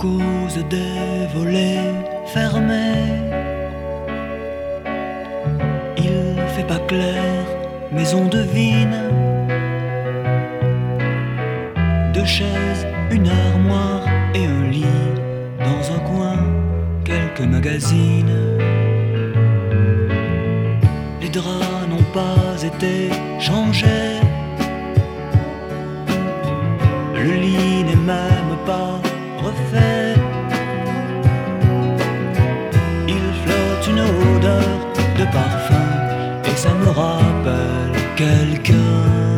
cause des volets fermés. Il fait pas clair, mais on devine. Deux chaises, une armoire et un lit. Dans un coin, quelques magazines. Les draps n'ont pas été changés. Le lit n'est même pas refait. Il flotte une odeur de parfum et ça me rappelle quelqu'un.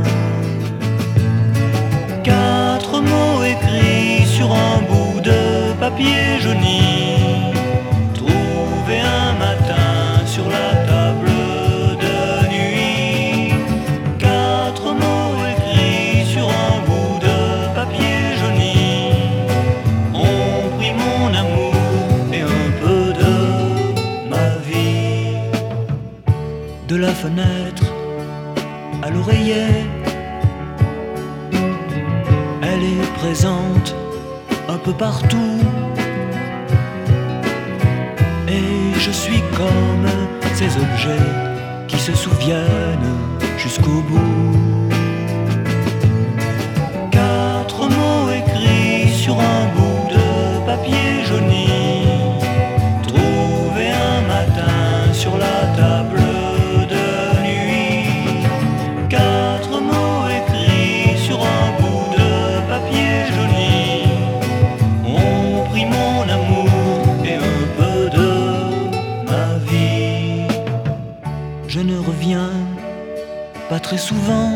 Quatre mots écrits sur un bout de papier jauni, trouvés un matin sur la table de nuit. Quatre mots écrits sur un bout de papier jauni ont pris mon amour et un peu de ma vie. De la fenêtre à l'oreiller, elle est présente un peu partout. Et je suis comme ces objets qui se souviennent jusqu'au bout. Quatre mots écrits sur un bout de papier jauni, trouvés un matin sur la table de nuit. Quatre mots écrits sur un bout de papier jauni ont pris mon amour et un peu de ma vie. Je ne reviens pas très souvent,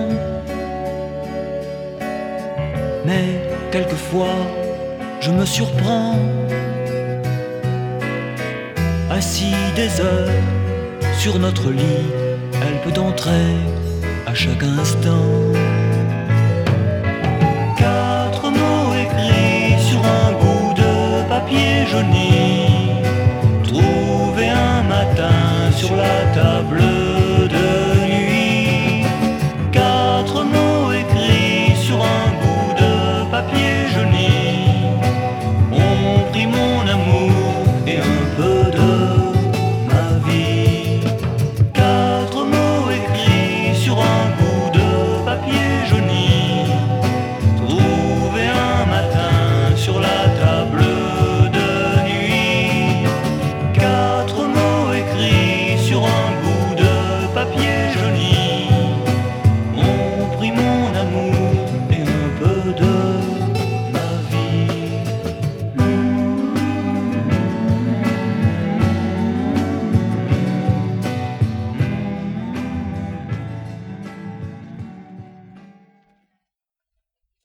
mais quelquefois je me surprends, assis des heures sur notre lit. Elle peut entrer à chaque instant. Quatre mots écrits sur un bout de papier jauni